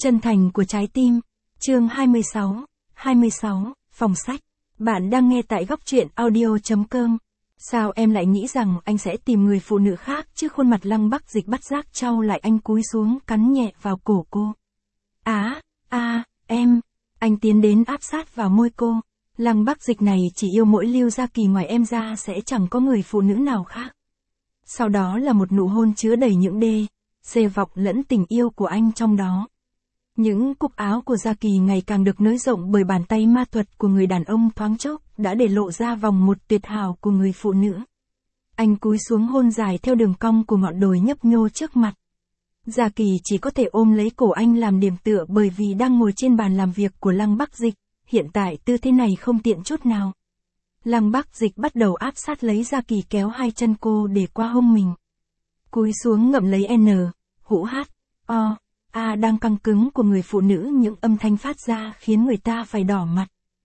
Chân thành của trái tim. Chương 26, phòng sách. Bạn đang nghe tại góc truyện audio.com. Sao em lại nghĩ rằng anh sẽ tìm người phụ nữ khác trước khuôn mặt Lăng Bắc Dịch bất giác chau lại anh cúi xuống cắn nhẹ vào cổ cô. Em. Anh tiến đến áp sát vào môi cô. Lăng Bắc Dịch này chỉ yêu mỗi Lưu Gia Kỳ, ngoài em ra sẽ chẳng có người phụ nữ nào khác. Sau đó là một nụ hôn chứa đầy những xê vọng lẫn tình yêu của anh trong đó. Những cúc áo của Gia Kỳ ngày càng được nới rộng bởi bàn tay ma thuật của người đàn ông, thoáng chốc đã để lộ ra vòng một tuyệt hảo của người phụ nữ. Anh cúi xuống hôn dài theo đường cong của ngọn đồi nhấp nhô trước mặt. Gia Kỳ chỉ có thể ôm lấy cổ anh làm điểm tựa bởi vì đang ngồi trên bàn làm việc của Lăng Bắc Dịch, hiện tại tư thế này không tiện chút nào. Lăng Bắc Dịch bắt đầu áp sát lấy Gia Kỳ, kéo hai chân cô để qua hông mình. Cúi xuống ngậm lấy hũ đang căng cứng của người phụ nữ, những âm thanh phát ra khiến người ta phải đỏ mặt.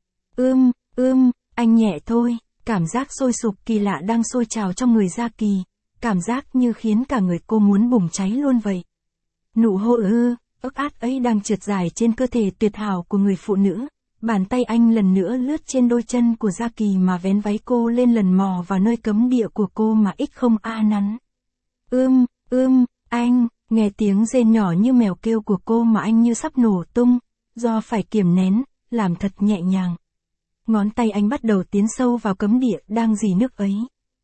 Anh nhẹ thôi, cảm giác sôi sục kỳ lạ đang sôi trào trong người Gia Kỳ, cảm giác như khiến cả người cô muốn bùng cháy luôn vậy. Nụ hôn ức át ấy đang trượt dài trên cơ thể tuyệt hảo của người phụ nữ, bàn tay anh lần nữa lướt trên đôi chân của Gia Kỳ mà vén váy cô lên, lần mò vào nơi cấm địa của cô mà ít không nắn. Anh, nghe tiếng rên nhỏ như mèo kêu của cô mà anh như sắp nổ tung, do phải kiềm nén, làm thật nhẹ nhàng. Ngón tay anh bắt đầu tiến sâu vào cấm địa đang rỉ nước ấy.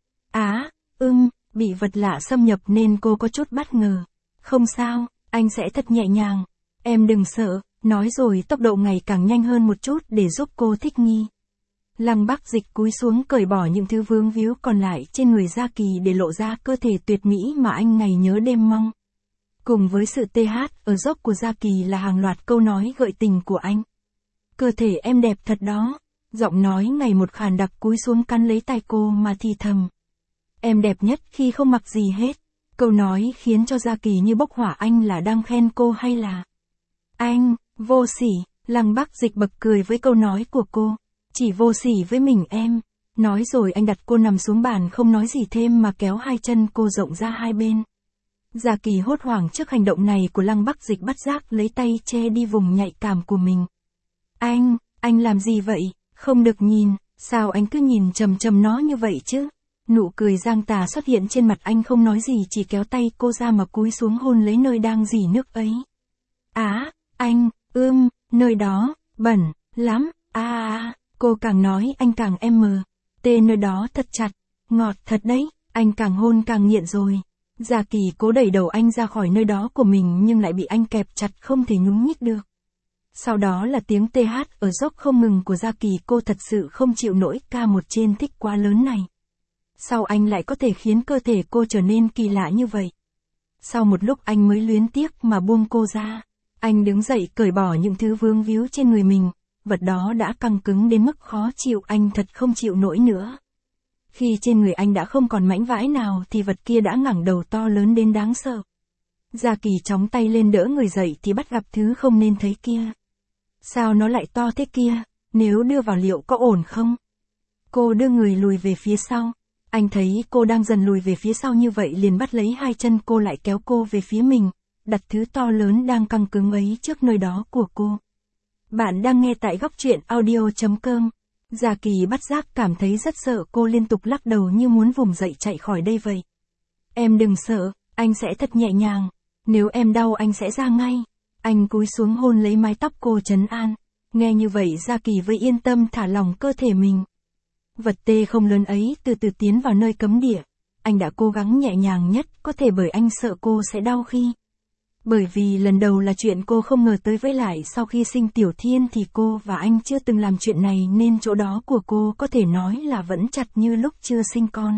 Bị vật lạ xâm nhập nên cô có chút bất ngờ. Không sao, anh sẽ thật nhẹ nhàng. Em đừng sợ, nói rồi tốc độ ngày càng nhanh hơn một chút để giúp cô thích nghi. Lăng Bắc Dịch cúi xuống cởi bỏ những thứ vướng víu còn lại trên người Gia Kỳ để lộ ra cơ thể tuyệt mỹ mà anh ngày nhớ đêm mong. Cùng với sự ở dốc của Gia Kỳ là hàng loạt câu nói gợi tình của anh. Cơ thể em đẹp thật đó. Giọng nói ngày một khàn đặc cúi xuống cắn lấy tay cô mà thì thầm. Em đẹp nhất khi không mặc gì hết. Câu nói khiến cho Gia Kỳ như bốc hỏa, anh là đang khen cô hay là... Anh, vô sỉ. Lăng Bắc Dịch bật cười với câu nói của cô. Chỉ vô sỉ với mình em. Nói rồi anh đặt cô nằm xuống bàn không nói gì thêm mà kéo hai chân cô rộng ra hai bên. Gia Kỳ hốt hoảng trước hành động này của Lăng Bắc Dịch, bất giác lấy tay che đi vùng nhạy cảm của mình. Anh làm gì vậy? Không được nhìn, sao anh cứ nhìn chằm nó như vậy chứ? Nụ cười giang tà xuất hiện trên mặt anh, không nói gì chỉ kéo tay cô ra mà cúi xuống hôn lấy nơi đang rỉ nước ấy. Anh, nơi đó, bẩn, lắm, cô càng nói anh càng nơi đó thật chặt, ngọt thật đấy, anh càng hôn càng nghiện rồi. Gia Kỳ cố đẩy đầu anh ra khỏi nơi đó của mình nhưng lại bị anh kẹp chặt không thể nhúc nhích được. Sau đó là tiếng ở dốc không ngừng của Gia Kỳ, cô thật sự không chịu nổi ca một trên thích quá lớn này. Sao anh lại có thể khiến cơ thể cô trở nên kỳ lạ như vậy? Sau một lúc anh mới luyến tiếc mà buông cô ra. Anh đứng dậy cởi bỏ những thứ vướng víu trên người mình, vật đó đã căng cứng đến mức khó chịu, anh thật không chịu nổi nữa. Khi trên người anh đã không còn mảnh vải nào thì vật kia đã ngẩng đầu to lớn đến đáng sợ. Gia Kỳ chóng tay lên đỡ người dậy thì bắt gặp thứ không nên thấy kia. Sao nó lại to thế kia? Nếu đưa vào liệu có ổn không? Cô đưa người lùi về phía sau. Anh thấy cô đang dần lùi về phía sau như vậy liền bắt lấy hai chân cô lại kéo cô về phía mình, đặt thứ to lớn đang căng cứng ấy trước nơi đó của cô. Bạn đang nghe tại góc truyện audio.com. Gia Kỳ bất giác cảm thấy rất sợ, cô liên tục lắc đầu như muốn vùng dậy chạy khỏi đây vậy. Em đừng sợ, anh sẽ thật nhẹ nhàng. Nếu em đau anh sẽ ra ngay. Anh cúi xuống hôn lấy mái tóc cô trấn an. Nghe như vậy Gia Kỳ mới yên tâm thả lỏng cơ thể mình. Vật không lớn ấy từ từ tiến vào nơi cấm địa. Anh đã cố gắng nhẹ nhàng nhất có thể bởi anh sợ cô sẽ đau khi. Bởi vì lần đầu là chuyện cô không ngờ tới, với lại sau khi sinh Tiểu Thiên thì cô và anh chưa từng làm chuyện này nên chỗ đó của cô có thể nói là vẫn chặt như lúc chưa sinh con.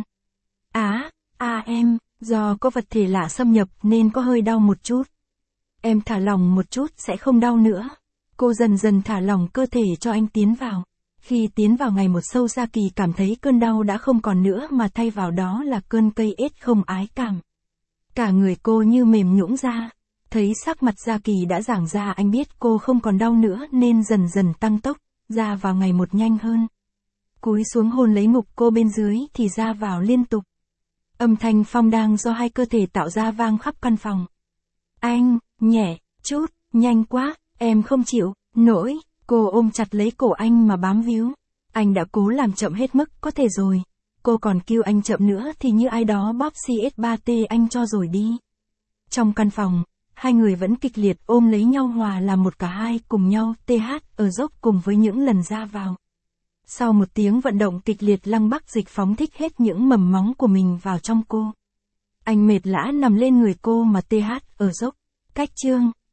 Em, do có vật thể lạ xâm nhập nên có hơi đau một chút. Em thả lỏng một chút sẽ không đau nữa. Cô dần dần thả lỏng cơ thể cho anh tiến vào. Khi tiến vào ngày một sâu, Gia Kỳ cảm thấy cơn đau đã không còn nữa mà thay vào đó là cơn cây ết không ái cảm. Cả người cô như mềm nhũn ra. Thấy sắc mặt Gia Kỳ đã giãn ra, anh biết cô không còn đau nữa nên dần dần tăng tốc, ra vào ngày một nhanh hơn. Cúi xuống hôn lấy ngực cô bên dưới thì ra vào liên tục. Âm thanh phong đang do hai cơ thể tạo ra vang khắp căn phòng. Anh, nhẹ, chút, Nhanh quá, em không chịu nổi. Cô ôm chặt lấy cổ anh mà bám víu. Anh đã cố làm chậm hết mức có thể rồi. Cô còn kêu anh chậm nữa thì như ai đó bóp CS3T anh cho rồi đi. Trong căn phòng, hai người vẫn kịch liệt ôm lấy nhau hòa làm một cả hai cùng nhau TH ở dốc cùng với những lần ra vào. Sau một tiếng vận động kịch liệt Lăng Bắc Dịch phóng thích hết những mầm móng của mình vào trong cô. Anh mệt lả nằm lên người cô mà TH ở dốc. Cách chương